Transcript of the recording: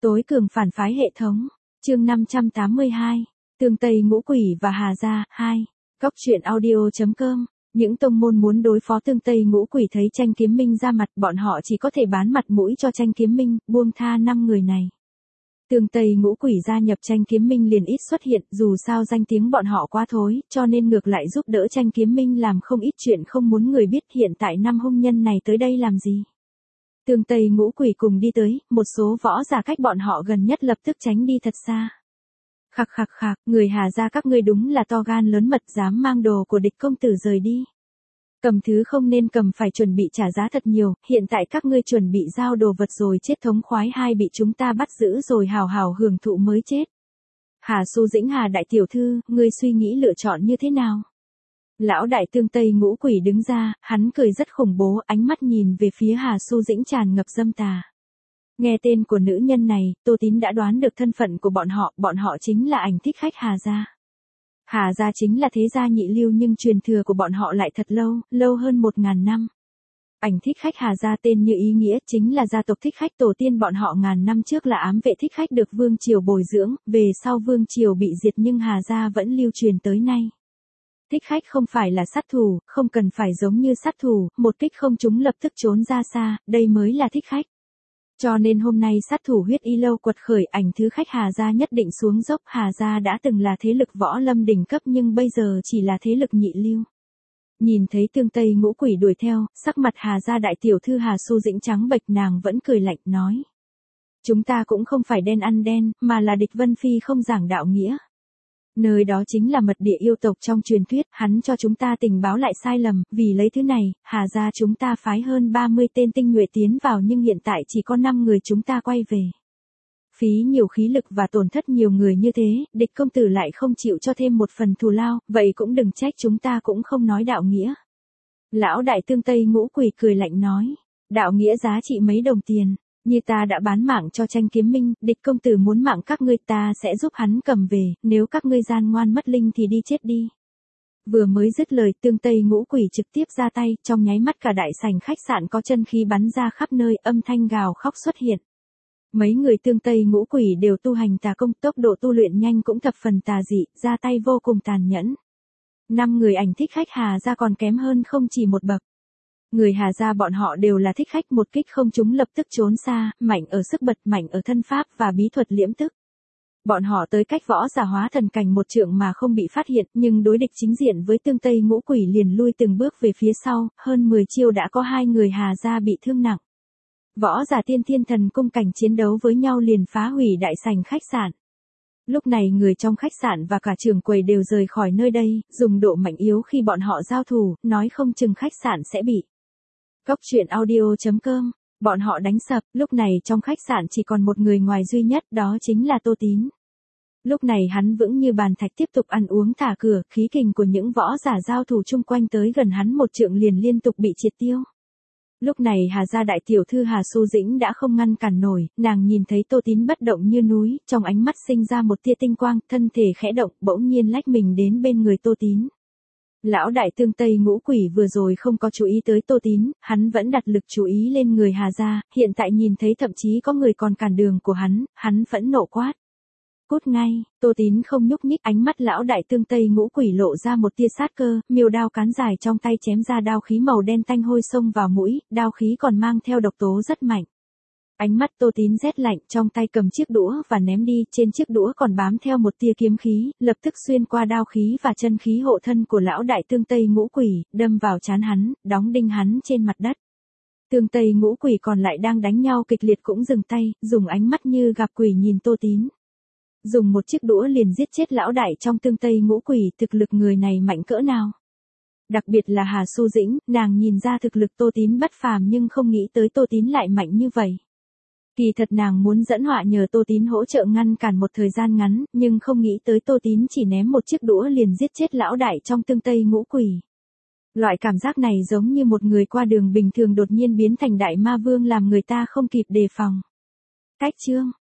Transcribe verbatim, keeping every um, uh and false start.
Tối cường phản phái hệ thống. Chương năm trăm tám mươi hai. Tương Tây Ngũ Quỷ và Hà Gia hai. Cóc truyện audio chấm com. Những tông môn muốn đối phó Tương Tây Ngũ Quỷ thấy Tranh Kiếm Minh ra mặt, bọn họ chỉ có thể bán mặt mũi cho Tranh Kiếm Minh, buông tha năm người này. Tương Tây Ngũ Quỷ gia nhập Tranh Kiếm Minh liền ít xuất hiện, dù sao danh tiếng bọn họ quá thối, cho nên ngược lại giúp đỡ Tranh Kiếm Minh làm không ít chuyện không muốn người biết. Hiện tại năm hung nhân này tới đây làm gì? Tương Tây Ngũ Quỷ cùng đi tới, một số võ giả cách bọn họ gần nhất lập tức tránh đi thật xa. Khặc khặc khặc, người Hà Gia các ngươi đúng là to gan lớn mật, dám mang đồ của địch công tử rời đi. Cầm thứ không nên cầm phải chuẩn bị trả giá thật nhiều, hiện tại các ngươi chuẩn bị giao đồ vật rồi chết thống khoái hai bị chúng ta bắt giữ rồi hào hào hưởng thụ mới chết. Hà Xu Dĩnh Hà đại tiểu thư, ngươi suy nghĩ lựa chọn như thế nào? Lão đại Tương Tây Ngũ Quỷ đứng ra, hắn cười rất khủng bố, ánh mắt nhìn về phía Hà Xu Dĩnh tràn ngập dâm tà. Nghe tên của nữ nhân này, Tô Tín đã đoán được thân phận của bọn họ, bọn họ chính là ảnh thích khách Hà Gia. Hà Gia chính là thế gia nhị lưu nhưng truyền thừa của bọn họ lại thật lâu, lâu hơn một ngàn năm. Ảnh thích khách Hà Gia tên như ý nghĩa chính là gia tộc thích khách tổ tiên bọn họ ngàn năm trước là ám vệ thích khách được Vương Triều bồi dưỡng, về sau Vương Triều bị diệt nhưng Hà Gia vẫn lưu truyền tới nay. Thích khách không phải là sát thủ, không cần phải giống như sát thủ, một kích không trúng lập tức trốn ra xa, đây mới là thích khách. Cho nên hôm nay sát thủ huyết y lâu quật khởi, ảnh thứ khách Hà Gia nhất định xuống dốc. Hà Gia đã từng là thế lực võ lâm đỉnh cấp nhưng bây giờ chỉ là thế lực nhị lưu. Nhìn thấy Tương Tây Ngũ Quỷ đuổi theo, sắc mặt Hà Gia đại tiểu thư Hà Xu Dĩnh trắng bệch, nàng vẫn cười lạnh nói. Chúng ta cũng không phải đen ăn đen, mà là địch Vân Phi không giảng đạo nghĩa. Nơi đó chính là mật địa yêu tộc trong truyền thuyết, hắn cho chúng ta tình báo lại sai lầm, vì lấy thứ này, Hà Gia chúng ta phái hơn ba mươi tên tinh nhuệ tiến vào nhưng hiện tại chỉ có năm người chúng ta quay về. Phí nhiều khí lực và tổn thất nhiều người như thế, địch công tử lại không chịu cho thêm một phần thù lao, vậy cũng đừng trách chúng ta cũng không nói đạo nghĩa. Lão đại Tương Tây Ngũ Quỷ cười lạnh nói, đạo nghĩa giá trị mấy đồng tiền. Như ta đã bán mạng cho Tranh Kiếm Minh, địch công tử muốn mạng các ngươi ta sẽ giúp hắn cầm về, nếu các ngươi gian ngoan mất linh thì đi chết đi. Vừa mới dứt lời Tương Tây Ngũ Quỷ trực tiếp ra tay, trong nháy mắt cả đại sảnh khách sạn có chân khí bắn ra khắp nơi, âm thanh gào khóc xuất hiện. Mấy người Tương Tây Ngũ Quỷ đều tu hành tà công, tốc độ tu luyện nhanh cũng thập phần tà dị, ra tay vô cùng tàn nhẫn. Năm người ảnh thích khách Hà Gia còn kém hơn không chỉ một bậc. Người Hà Gia bọn họ đều là thích khách, một kích không trúng lập tức trốn xa, mạnh ở sức bật, mạnh ở thân pháp và bí thuật liễm tức. Bọn họ tới cách võ giả hóa thần cảnh một trượng mà không bị phát hiện, nhưng đối địch chính diện với Tương Tây Ngũ Quỷ liền lui từng bước về phía sau, hơn mười chiêu đã có hai người Hà Gia bị thương nặng. Võ giả tiên thiên thần cung cảnh chiến đấu với nhau liền phá hủy đại sảnh khách sạn. Lúc này người trong khách sạn và cả trưởng quầy đều rời khỏi nơi đây, dùng độ mạnh yếu khi bọn họ giao thủ, nói không chừng khách sạn sẽ bị. Cóc truyện audio chấm com. Bọn họ đánh sập, lúc này trong khách sạn chỉ còn một người ngoài duy nhất, đó chính là Tô Tín. Lúc này hắn vững như bàn thạch tiếp tục ăn uống thả cửa, khí kình của những võ giả giao thủ chung quanh tới gần hắn một trượng liền liên tục bị triệt tiêu. Lúc này Hà Gia đại tiểu thư Hà Xu Dĩnh đã không ngăn cản nổi, nàng nhìn thấy Tô Tín bất động như núi, trong ánh mắt sinh ra một tia tinh quang, thân thể khẽ động, bỗng nhiên lách mình đến bên người Tô Tín. Lão đại Tương Tây Ngũ Quỷ vừa rồi không có chú ý tới Tô Tín, hắn vẫn đặt lực chú ý lên người Hà Gia, hiện tại nhìn thấy thậm chí có người còn cản đường của hắn, hắn phẫn nộ quát. Cút ngay, Tô Tín không nhúc nhích, ánh mắt lão đại Tương Tây Ngũ Quỷ lộ ra một tia sát cơ, miêu đao cán dài trong tay chém ra đao khí màu đen tanh hôi xông vào mũi, đao khí còn mang theo độc tố rất mạnh. Ánh mắt Tô Tín rét lạnh, trong tay cầm chiếc đũa và ném đi, trên chiếc đũa còn bám theo một tia kiếm khí, lập tức xuyên qua đao khí và chân khí hộ thân của lão đại Tương Tây Ngũ Quỷ, đâm vào trán hắn, đóng đinh hắn trên mặt đất. Tương Tây Ngũ Quỷ còn lại đang đánh nhau kịch liệt cũng dừng tay, dùng ánh mắt như gặp quỷ nhìn Tô Tín. Dùng một chiếc đũa liền giết chết lão đại trong Tương Tây Ngũ Quỷ, thực lực người này mạnh cỡ nào? Đặc biệt là Hà Xu Dĩnh, nàng nhìn ra thực lực Tô Tín bất phàm nhưng không nghĩ tới Tô Tín lại mạnh như vậy. Kỳ thật nàng muốn dẫn họa nhờ Tô Tín hỗ trợ ngăn cản một thời gian ngắn, nhưng không nghĩ tới Tô Tín chỉ ném một chiếc đũa liền giết chết lão đại trong Tương Tây Ngũ Quỷ. Loại cảm giác này giống như một người qua đường bình thường đột nhiên biến thành đại ma vương làm người ta không kịp đề phòng. Cách chương